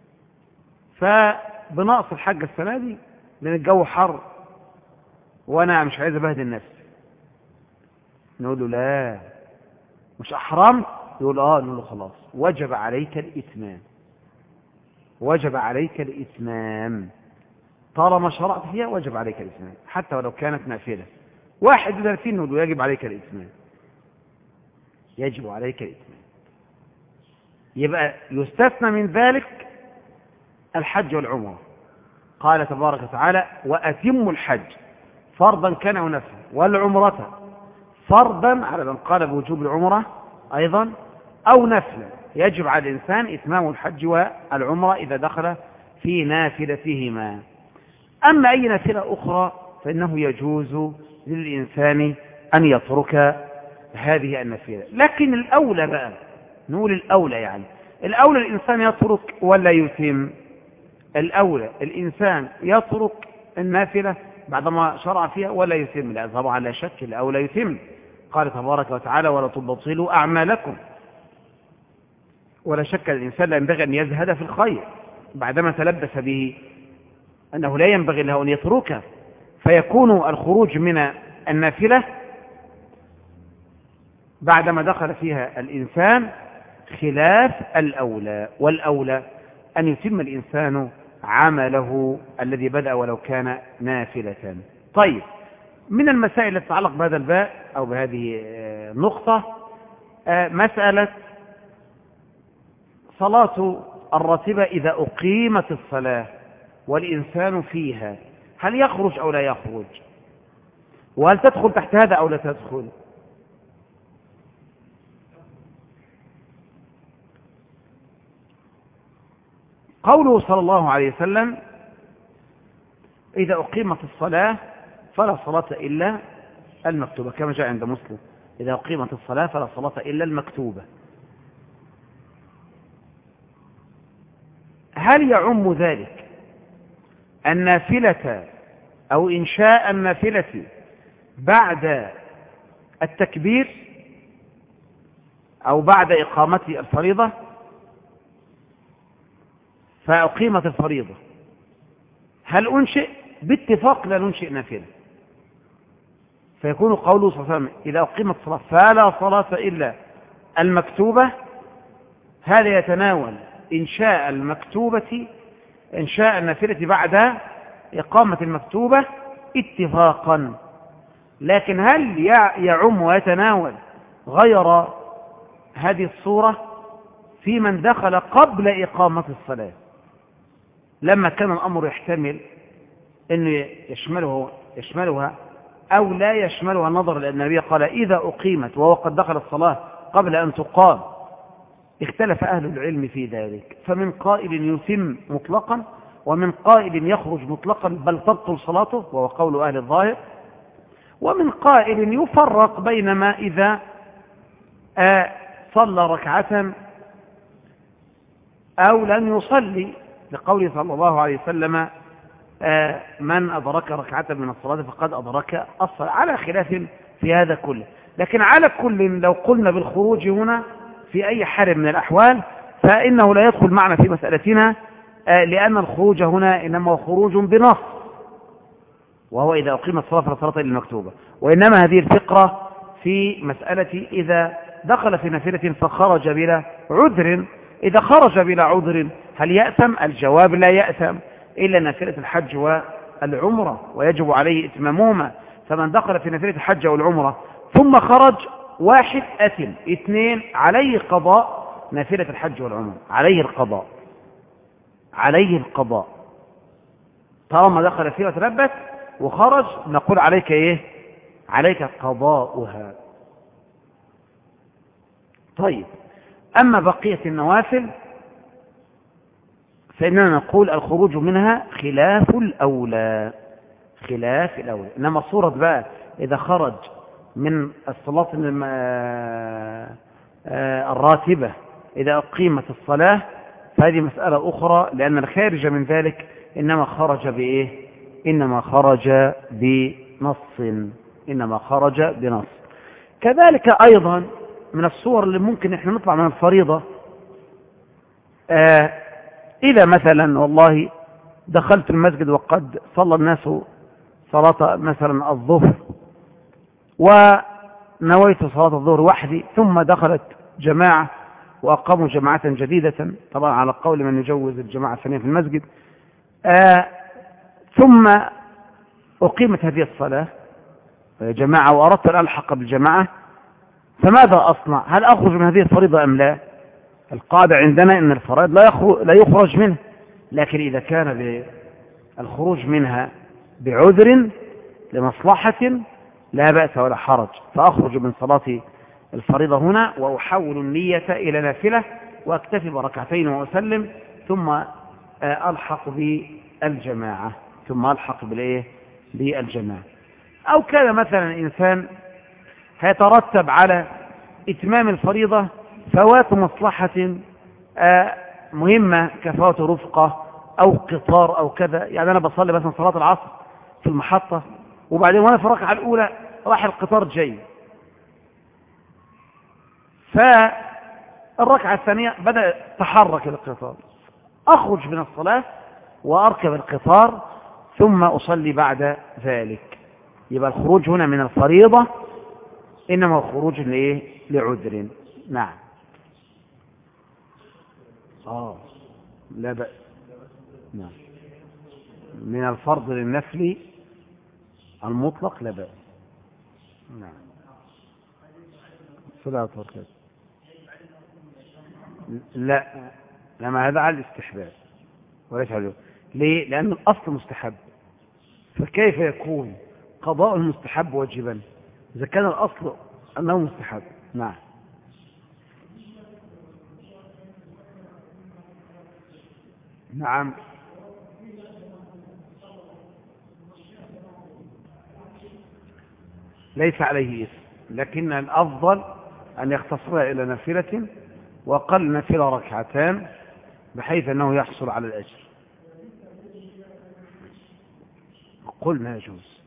فبنقص الحجة السنة دي لأن الجو حر وأنا مش عايز أبهدل نفسي. نقول له لا مش أحرمت؟ يقول نقول له خلاص وجب عليك الإتمام، وجب عليك الإتمام، طالما شرعت فيها وجب عليك الإتمام حتى ولو كانت نافلة. 31 نقول له يجب عليك الإتمام، يجب عليك الإتمام. يبقى يستثنى من ذلك الحج والعمرة. قال تبارك وتعالى وأتموا الحج فرضا كان أو نفلا والعمرة فرضا على من قال بوجوب العمرة أيضا أو نفلا. يجب على الإنسان إتمام الحج والعمرة إذا دخل في نافلتهما. أما أي نافلة أخرى فإنه يجوز للإنسان أن يترك هذه النافلة. لكن الأولى بقى نقول الأولى، يعني الأولى الإنسان يترك ولا يتم؟ الأولى الإنسان يترك النافلة بعدما شرع فيها ولا يتم؟ لا طبعا لا شك الأولى يتم. قال تبارك وتعالى ولا تبطلوا أعمالكم. ولا شك الإنسان لا ينبغي أن يزهد في الخير بعدما تلبس به أنه لا ينبغي له أن يتركه، فيكون الخروج من النافلة بعدما دخل فيها الإنسان خلاف الأولى. والأولى أن يتم الإنسان عمله الذي بدأ ولو كان نافلة. طيب، من المسائل التي تتعلق بهذا الباب أو بهذه النقطة مسألة صلاة الراتبة إذا أقيمت الصلاة والإنسان فيها، هل يخرج أو لا يخرج؟ وهل تدخل تحت هذا أو لا تدخل؟ قوله صلى الله عليه وسلم إذا أقيمت الصلاة فلا صلاة إلا المكتوبة، كما جاء عند مسلم إذا أقيمت الصلاة فلا صلاة إلا المكتوبة. هل يعم ذلك النافلة أو إنشاء النافلة بعد التكبير أو بعد إقامة الفريضة؟ فأقيمت الفريضة هل أنشئ؟ باتفاق لا ننشئ نافلة، فيكون قوله صلى الله عليه وسلم إذا أقيمت الصلاة فلا صلاة إلا المكتوبة، هذا يتناول إنشاء المكتوبة، إنشاء النافلة بعد إقامة المكتوبة اتفاقا. لكن هل يعم ويتناول غير هذه الصورة في من دخل قبل إقامة الصلاة لما كان الأمر يحتمل أنه يشملها أو لا يشملها، نظرا لأن النبي قال إذا أقيمت وهو قد دخل الصلاة قبل أن تقام؟ اختلف أهل العلم في ذلك، فمن قائل يتم مطلقا ومن قائل يخرج مطلقا بل تبطل صلاته وهو قول أهل الظاهر، ومن قائل يفرق بينما إذا صلى ركعة أو لم يصلي، لقوله صلى الله عليه وسلم من أدرك ركعة من الصلاة فقد أدرك الصلاة، على خلاف في هذا كله. لكن على كل لو قلنا بالخروج هنا في أي حال من الأحوال فإنه لا يدخل معنا في مسألتنا، لأن الخروج هنا إنما هو خروج بنص، وهو إذا أقيمت الصلاة فلا صلاة إلا المكتوبة. وإنما هذه الفقرة في مسألة إذا دخل في نافلة فخرج بلا عذر، إذا خرج بلا عذر هل يأثم؟ الجواب لا يأثم، إلا نافلة الحج والعمرة ويجب عليه إتمامهما. فمن دخل في نافلة الحج والعمرة ثم خرج، واحد أثم، اثنين عليه قضاء نافلة الحج والعمرة، عليه القضاء، عليه القضاء طالما دخل فيها وتلبس وخرج، نقول عليك إيه؟ عليك قضاؤها. طيب، أما بقية النوافل فإننا نقول الخروج منها خلاف الأولى، خلاف الأولى. إنما صورة بقى إذا خرج من الصلاة الراتبة إذا أقيمت الصلاة فهذه مسألة أخرى، لأن الخارج من ذلك إنما خرج بإيه؟ إنما خرج بنص، إنما خرج بنص. كذلك أيضا من الصور اللي ممكن إحنا نطلع من الفريضة، إذا مثلا والله دخلت المسجد وقد صلى الناس صلاة مثلا الظهر ونويت صلاة الظهر وحدي، ثم دخلت جماعة وأقاموا جماعة جديدة، طبعا على قول من يجوز الجماعة الثانية في المسجد، ثم أقيمت هذه الصلاة جماعة وأردت أن ألحق بالجماعة، فماذا أصنع؟ هل أخرج من هذه الفريضة أم لا؟ القاعدة عندنا أن الفرائض لا يخرج منها، لكن إذا كان الخروج منها بعذر لمصلحة لا بأس ولا حرج، فأخرج من صلاة الفريضة هنا وأحول النية إلى نافلة وأكتفي بركعتين وأسلم، ثم ألحق بالجماعة بالجماعة. أو كان مثلا إنسان هيترتب على إتمام الفريضة فوات مصلحة مهمة كفوات رفقة أو قطار أو كذا. يعني أنا بصلي مثلا صلاة العصر في المحطة، وبعدين وأنا في الركعة الأولى راح القطار جاي، فالركعة الثانية بدأ تحرك القطار، أخرج من الصلاة وأركب القطار ثم أصلي بعد ذلك. يبقى الخروج هنا من الفريضة إنما هو خروج لعذر. نعم. لا بأس. نعم. من الفرض للنفل المطلق لا بأس. نعم. صلاة الركعة. لا، لما هذا على الاستحباب وليس على الوجوب. ليه؟ لأن الأصل مستحب، فكيف يكون قضاء المستحب واجبا إذا كان الأصل أنه مستحب؟ نعم. نعم. ليس عليه إثم، لكن الأفضل أن يختصرها إلى نافلة وقل نافلة ركعتان بحيث أنه يحصل على الأجر. قلنا يجوز.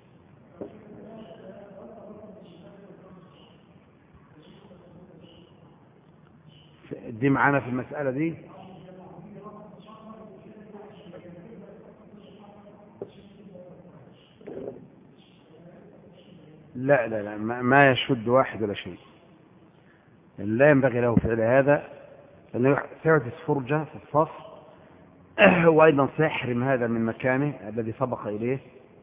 دي معانا في المسألة دي. لا لا لا، ما يشد واحد ولا شيء، لا ينبغي له فعل هذا، لأنه سيحدث فرجة في الصف وأيضا سيحرم هذا من مكانه الذي سبق إليه،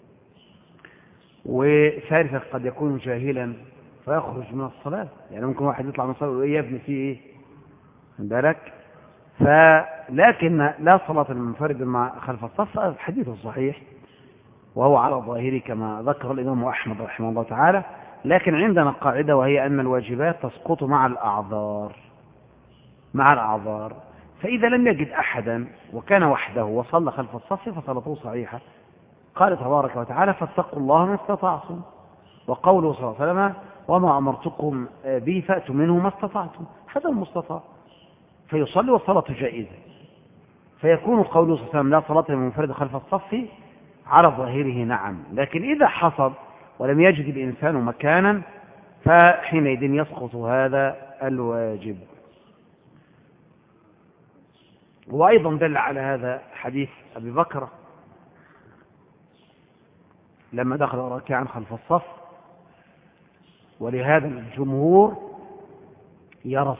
وثالثا قد يكون جاهلا فيخرج من الصلاة. يعني ممكن واحد يطلع من الصلاة ويقول يبني فيه إيه من بالك. لكن لا صلاة للمنفرد مع خلف الصف، الحديث الصحيح وهو على ظاهره كما ذكر الإمام أحمد رحمه الله تعالى. لكن عندنا قاعدة وهي أن الواجبات تسقط مع الأعذار. فإذا لم يجد أحدا وكان وحده وصلى خلف الصف فصلاته صحيحة. قال تبارك وتعالى فاتقوا الله ما استطعتم، وقوله صلى الله عليه وسلم وما أمرتكم به فأتوا منه ما استطعتم، هذا المستطاع فيصلي والصلاة جائزة. فيكون قوله صلى الله عليه وسلم لا صلاة للمنفرد خلف الصف على ظاهره نعم. لكن إذا حصل ولم يجد الإنسان مكانا فحينئذ يسقط هذا الواجب. وأيضا دل على هذا حديث أبي بكر لما دخل راكعا خلف الصف، ولهذا الجمهور يرى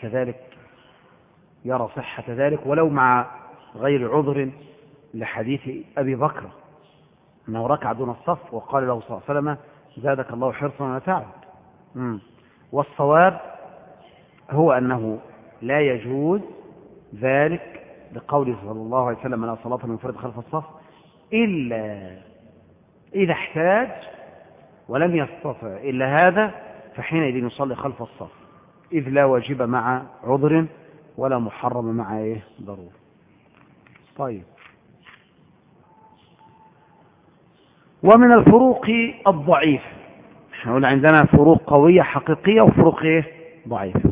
صحة ذلك ولو مع غير عذر لحديث أبي بكر أنه ركع دون الصف وقال له صلى الله عليه وسلم زادك الله حرصا ولا تعب. والصواب هو أنه لا يجوز ذلك لقوله صلى الله عليه وسلم لا صلاة للمنفرد خلف الصف إلا إذا احتاج ولم يستطع إلا هذا، فحينئذ يصلي خلف الصف، إذ لا واجب مع عذر ولا محرم مع ضرورة. طيب. ومن الفروق الضعيف، نقول عندنا فروق قوية حقيقية وفروق ضعيفة.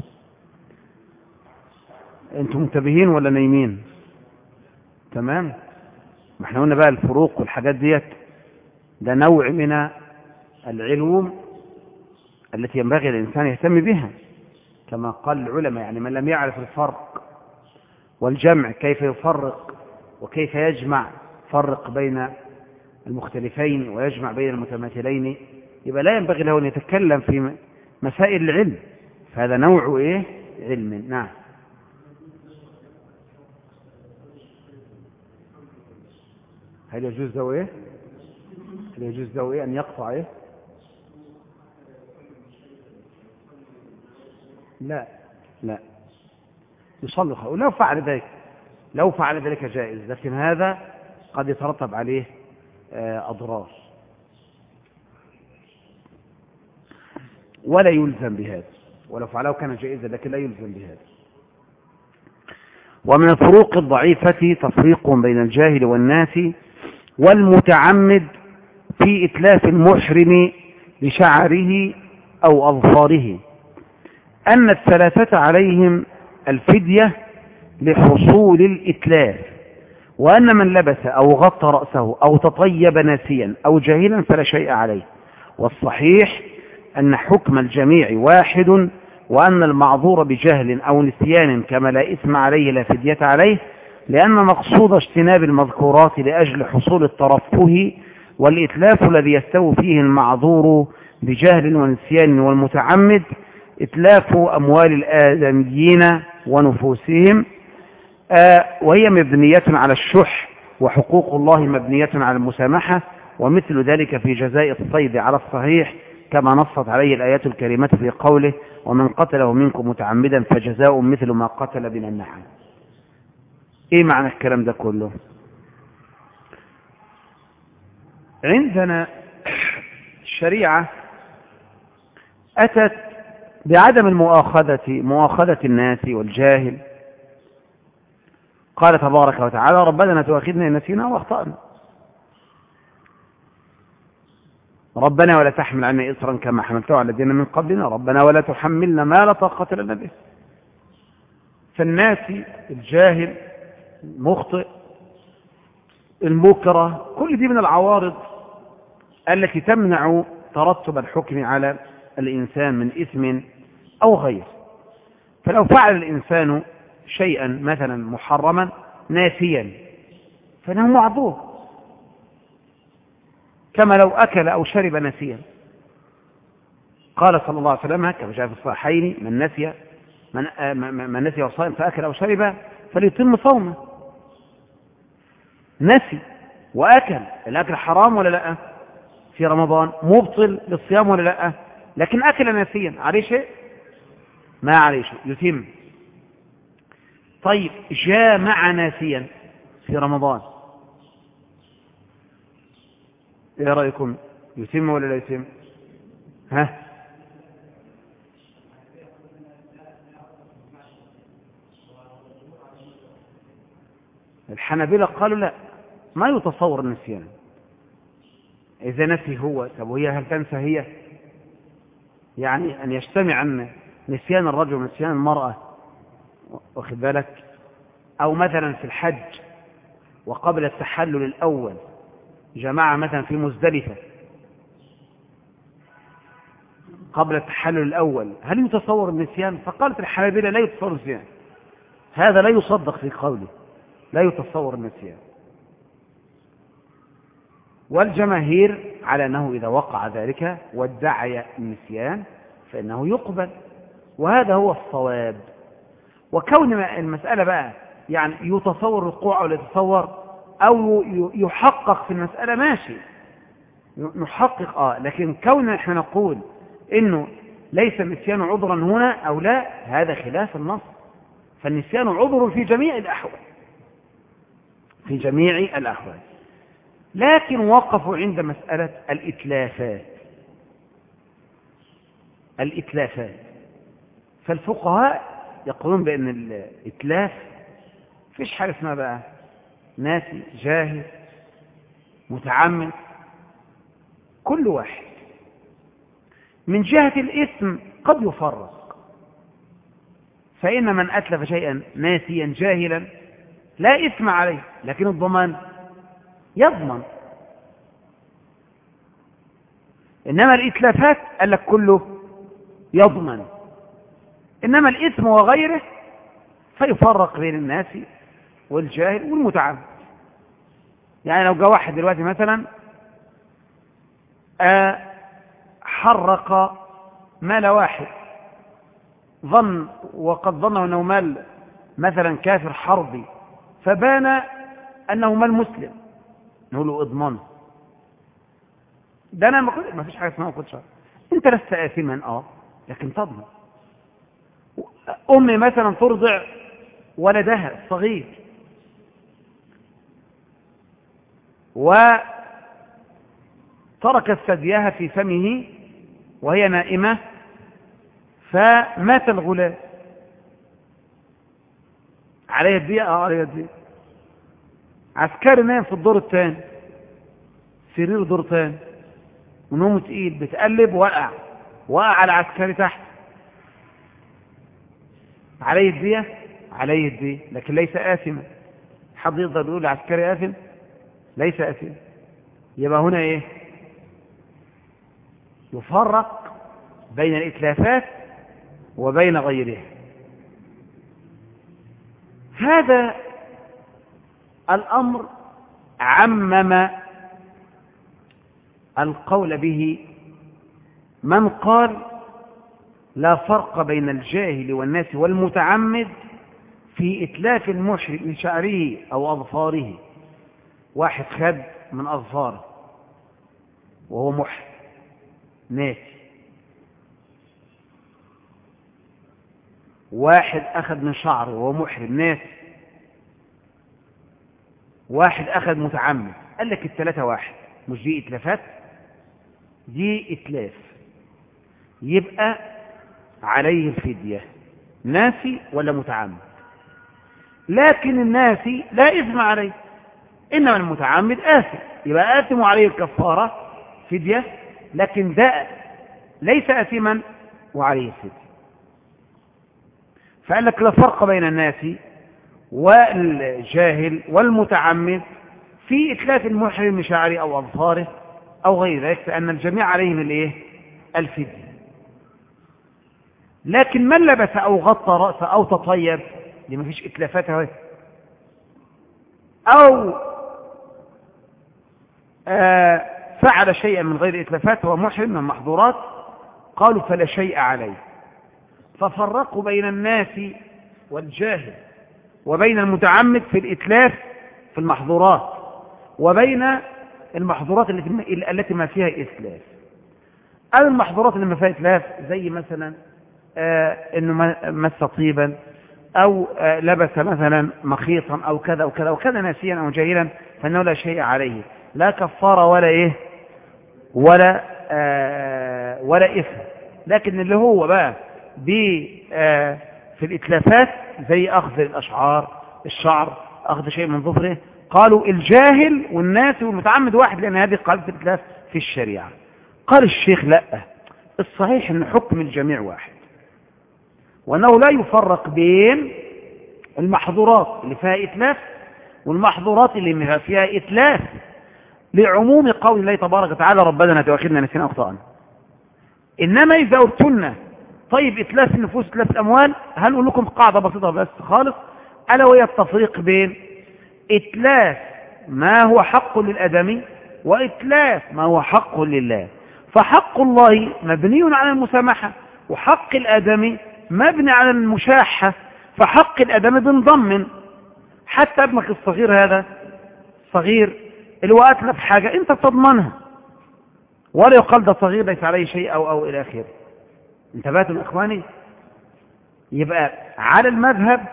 انتم منتبهين ولا نايمين؟ تمام. ما احنا قلنا بقى الفروق والحاجات ديت ده نوع من العلوم التي ينبغي الإنسان يهتم بها كما قال العلماء. يعني من لم يعرف الفرق والجمع كيف يفرق وكيف يجمع، فرق بين المختلفين ويجمع بين المتماثلين، يبقى لا ينبغي له أن يتكلم في مسائل العلم، فهذا نوع علم. نعم. هل يجوز له أن يقطع لا لا يصلي لو فعل ذلك جائز، لكن هذا قد يترتب عليه أضرار ولا يلزم بهذا، ولو فعله كان جائزا لكن لا يلزم بهذا. ومن الفروق الضعيفة تفريق بين الجاهل والناس والمتعمد في إتلاف المحرم لشعره أو أظفاره، أن الثلاثة عليهم الفدية لحصول الإتلاف، وأن من لبس أو غطى رأسه أو تطيب ناسيا أو جاهلا فلا شيء عليه. والصحيح أن حكم الجميع واحد، وأن المعذور بجهل أو نسيان كما لا إثم عليه لا فدية عليه، لأن مقصود اجتناب المذكورات لأجل حصول الترفه والإتلاف الذي يستوي فيه المعذور بجهل ونسيان والمتعمد إتلاف أموال الآدميين ونفوسهم، وهي مبنية على الشح، وحقوق الله مبنية على المسامحة، ومثل ذلك في جزاء الصيد على الصحيح كما نصت عليه الآيات الكريمة في قوله ومن قتله منكم متعمدا فجزاء مثل ما قتل من النعم. ايه معنى الكلام ده كله؟ عندنا الشريعة أتت بعدم مؤاخذة الناس والجاهل. قال تبارك وتعالى ربنا لا تؤاخذنا إن نسينا وأخطأنا، ربنا ولا تحمل عنا إصرا كما حملته على الذين من قبلنا، ربنا ولا تحملنا ما لا طاقة لنا به. فالناس الجاهل المخطئ المكره كل دي من العوارض التي تمنع ترتب الحكم على الإنسان من إثم أو غيره. فلو فعل الإنسان شيئا مثلا محرما ناسيا فإنه معذور، كما لو أكل أو شرب ناسيا. قال صلى الله عليه وسلم كما جاء في الصحيحين من نسي وصائم فأكل أو شرب فليتم صومه. نسي وأكل، الأكل حرام ولا لا في رمضان؟ مبطل للصيام ولا لا؟ لكن أكل ناسيا عليه شيء؟ ما عليه شيء، يتم. طيب جامع ناسيا في رمضان، ايه رأيكم؟ يتم ولا لا يتم؟ ها؟ الحنابلة قالوا لا، ما يتصور النسيان. إذا نسي هو، طب وهي هل تنسى هي؟ يعني أن يجتمع أن نسيان الرجل ونسيان المرأة، واخد بالك، أو مثلا في الحج وقبل التحلل الأول جماعة مثلا في مزدلفة قبل التحلل الأول، هل يتصور النسيان؟ فقالت الحنابلة لا يتصور النسيان، هذا لا يصدق في قوله، لا يتصور النسيان. والجماهير على أنه إذا وقع ذلك وادعي النسيان فإنه يقبل، وهذا هو الصواب. وكون المسألة بقى يعني يتصور الوقوع أو لا يتصور أو يحقق في المسألة ماشي، نحقق لكن كون احنا نقول إنه ليس النسيان عذرا هنا أو لا، هذا خلاف النص. فالنسيان عذر في جميع الأحوال، في جميع الأحوال. لكن وقفوا عند مسألة الإتلافات. فالفقهاء يقولون بأن الإتلاف فيش حاجة اسمها بقى ناسي جاهل متعمد، كل واحد من جهة الإثم قد يفرق، فإن من أتلف شيئا ناسيا جاهلا لا إثم عليه، لكن الضمان يضمن. إنما الإتلافات قال لك كله يضمن، إنما الإثم وغيره فيفرق بين الناس والجاهل والمتعمد. يعني لو جاء واحد دلوقتي مثلا حرق مال واحد وقد ظنه أنه مال مثلا كافر حربي، فبان أنه مال مسلم، نقول له اضمنه. ده أنا ما فيش حاجة اسمها ما كنتش، أنت لست آثما لكن تضمن. أم مثلا ترضع ولدها الصغير وتركت ثديها في فمه وهي نائمة فمات الغلام، عليه الدية؟ عليه الدية. عسكري نايم في الدور الثاني، سرير دور ثاني، ونومه تقيل، بتقلب وقع على عسكري تحت، عليه الدية؟ عليه الدية، لكن ليس آثما. حد يقدر يقول لعسكري آثم؟ ليس آثما. يبقى هنا ايه؟ يفرق بين الإتلافات وبين غيرها. هذا الأمر عمم القول به من قال لا فرق بين الجاهل والناس والمتعمد في إتلاف المحرم من شعره أو أظفاره. واحد خد من أظفاره وهو محرم ناسي، واحد أخذ من شعره وهو محرم ناسي، واحد أخذ متعمد. قال لك الثلاثة واحد، مش دي إتلافات؟ دي إتلاف، يبقى عليه الفدية ناسي ولا متعمد. لكن الناسي لا إثم عليه، إنما المتعمد آثم، يبقى آثم عليه الكفارة فدية، لكن ده ليس آثما وعليه الفدية. فقال لك لا فرق بين الناس والجاهل والمتعمد في إتلاف المحرم شعره أو أظفاره أو غير ذلك، فأن الجميع عليهم الإيه؟ الفدية. لكن من لبس أو غطى رأسه أو تطيب، دي ما فيش إتلافات اهي، أو فعل شيئا من غير إتلافات هو محرم من المحظورات، قالوا فلا شيء عليه. ففرقوا بين الناس والجاهل وبين المتعمد في الإتلاف في المحظورات، وبين المحظورات التي ما فيها إتلاف. أو المحظورات اللي ما فيها إتلاف زي مثلا إنه مس طيبا، أو لبس مثلا مخيطا، أو كذا وكذا وكذا ناسيا أو جاهلا، فإنه لا شيء عليه، لا كفارة ولا إيه ولا إثم. لكن اللي هو بقى في الإتلافات زي أخذ الشعر، أخذ شيء من ظفره، قالوا الجاهل والناس والمتعمد واحد، لأن هذه قاعدة الإتلاف في الشريعة. قال الشيخ لا، الصحيح أن حكم الجميع واحد، وأنه لا يفرق بين المحظورات اللي فيها إتلاف والمحظورات اللي ما فيها إتلاف، لعموم قول الله تبارك وتعالى ربنا لا تؤاخذنا إن نسينا أو أخطأنا. إنما إذا قلت لنا طيب إتلاف النفوس إتلاف الأموال، هنقول لكم قاعدة بسيطة بس خالص، ألا وهي التفريق بين إتلاف ما هو حق للآدمي وإتلاف ما هو حق لله. فحق الله مبني على المسامحة، وحق الآدمي مبني على المشاحة. فحق الآدمي بنضمن حتى ابنك الصغير، هذا صغير اللي هو أتلف حاجة أنت تضمنها، ولا يقال ده صغير ليس عليه شيء أو إلى آخره. انتبهتم إخواني؟ يبقى على المذهب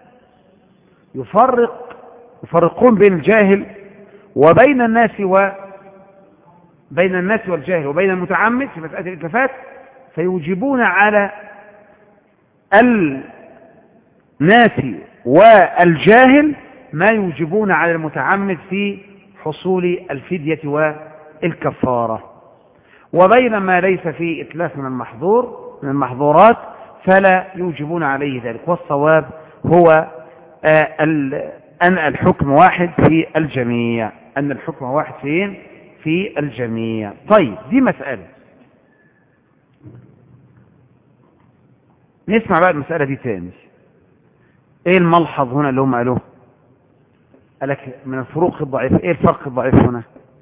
يفرقون بين الجاهل وبين الناس والجاهل وبين المتعمد في مسألة الإتلافات، فيوجبون على الناس والجاهل ما يوجبون على المتعمد في حصول الفدية والكفارة. وبين ما ليس فيه إتلاف من المحظورات فلا يوجبون عليه ذلك. والصواب هو أن الحكم واحد في الجميع، أن الحكم واحد في الجميع. طيب دي مسألة. نسمع بقى المسألة دي تاني. ايه الملحظ هنا اللي هم قالوه؟ قالك من الفروق الضعيف. ايه الفرق الضعيف هنا؟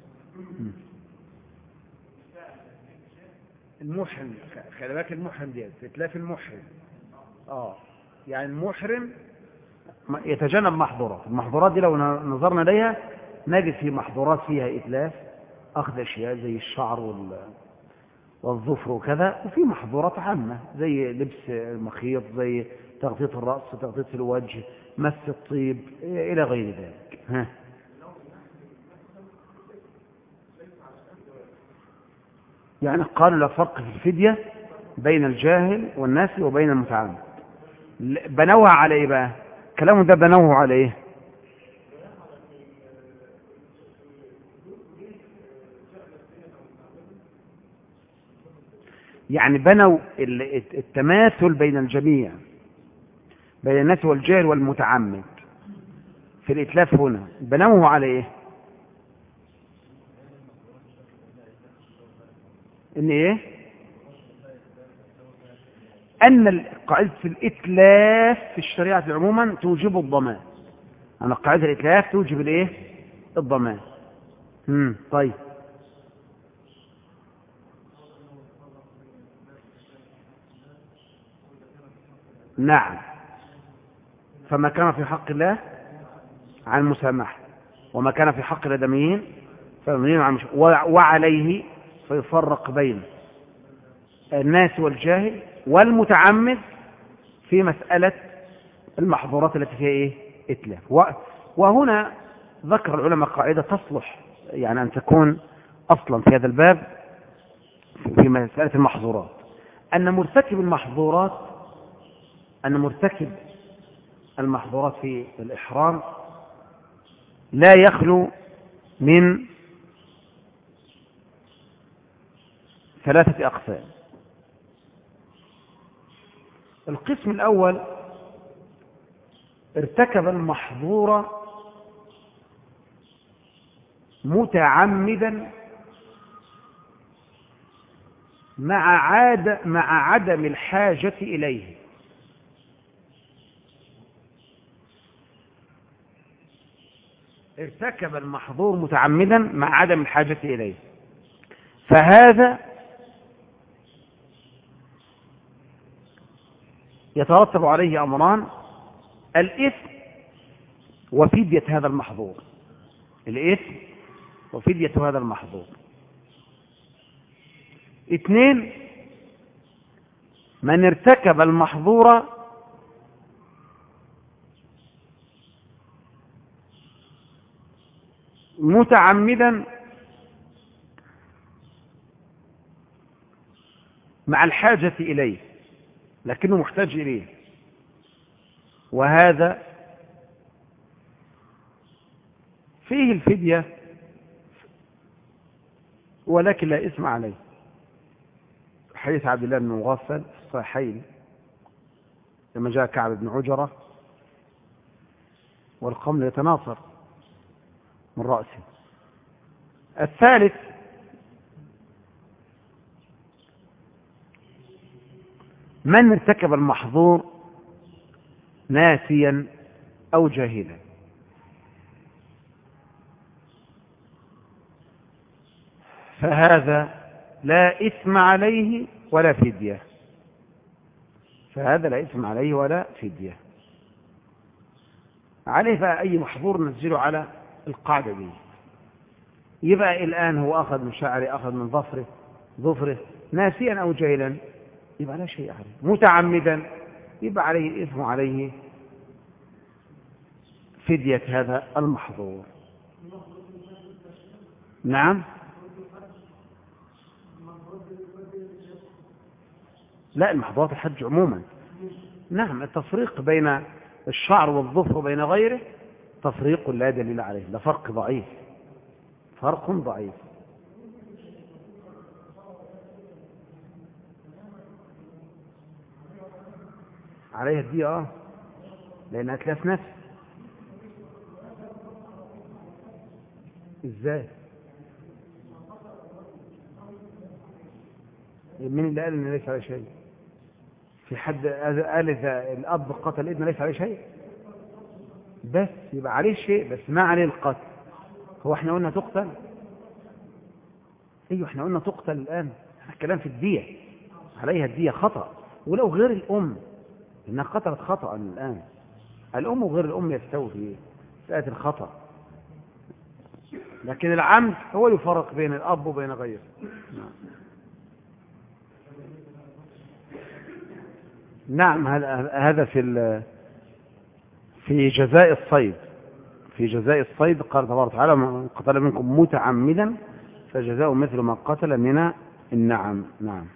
المحرم، خلي بالك المحرم دي اتلاف المحرم. يعني المحرم يتجنب محظورات. المحظورات دي لو نظرنا اليها نجد في محظورات فيها اتلاف، اخذ اشياء زي الشعر والظفر وكذا، وفي محظورات عامة زي لبس المخيط، زي تغطية الرأس، تغطية الوجه، مس الطيب إلى غير ذلك. ها. يعني قالوا لا فرق في الفدية بين الجاهل والناس وبين المتعمد. بنوه على ايه بقى؟ كلامه ده بنوه على ايه؟ يعني بنوا التماثل بين الجميع، بين الناس والجاهل والمتعمد في الإتلاف هنا، بنوه على ايه؟ ان ايه؟ ان قاعدة الإتلاف في الشريعة عموما توجب الضمان. أن قاعدة الإتلاف توجب الايه؟ الضمان. طيب. نعم. فما كان في حق الله عن المسامحة، وما كان في حق الآدميين فيمنعون عن وعليه فيفرق بين الناس والجاهل والمتعمد في مسألة المحظورات التي فيها ايه؟ إتلاف. وهنا ذكر العلماء قاعدة تصلح يعني أن تكون أصلا في هذا الباب في مسألة المحظورات، أن مرتكب المحظورات في الإحرام لا يخلو من 3 أقسام. القسم الأول ارتكب المحظور متعمدا مع عدم الحاجة إليه. ارتكب المحظور متعمدا مع عدم الحاجة إليه، فهذا يترتب عليه أمران: الإثم وفدية هذا المحظور. الإثم وفدية هذا المحظور. 2، من ارتكب المحظور متعمدا مع الحاجة إليه لكنه محتاج إليه، وهذا فيه الفدية ولكن لا إثم عليه. حديث عبد الله بن مغفل في الصحيحين لما جاء كعب بن عجرة والقمل يتناصر من رأسه. الثالث، من ارتكب المحظور ناسيا أو جاهلا، فهذا لا إثم عليه ولا فدية. عليه فأي محظور ننزله على القاعدة دي. يبقى الآن هو أخذ من شعره، أخذ من ظفره ناسيا أو جاهلا، يبقى لا شيء عليه. متعمدا يبقى عليه الإثم وعليه فدية هذا المحظور. نعم. لا، المحظورات الحج عموما. نعم، التفريق بين الشعر والظفر وبين غيره تفريق لا دليل عليه، ده فرق ضعيف، فرق ضعيف. عليها الدية لأنها أتلاف نفس. إزاي؟ من اللي قال إن ليس عليه شيء؟ في حد قال إذا الأب قتل ابنه ليس عليه شيء؟ بس يبقى عليه شيء بس ما عليه القتل. هو احنا قلنا تقتل؟ ايوه احنا قلنا تقتل الآن، الكلام في الدية، عليها الدية خطأ. ولو غير الأم إنها قتلت خطأ الآن، الأم وغير الأم يستوي في فئة الخطأ، لكن العمد هو يفرق بين الأب وبين غيره. نعم، هذا في جزاء الصيد. في جزاء الصيد قال تبارك وتعالى: من قتل منكم متعمدا فجزاء مثل ما قتل من النعم. نعم.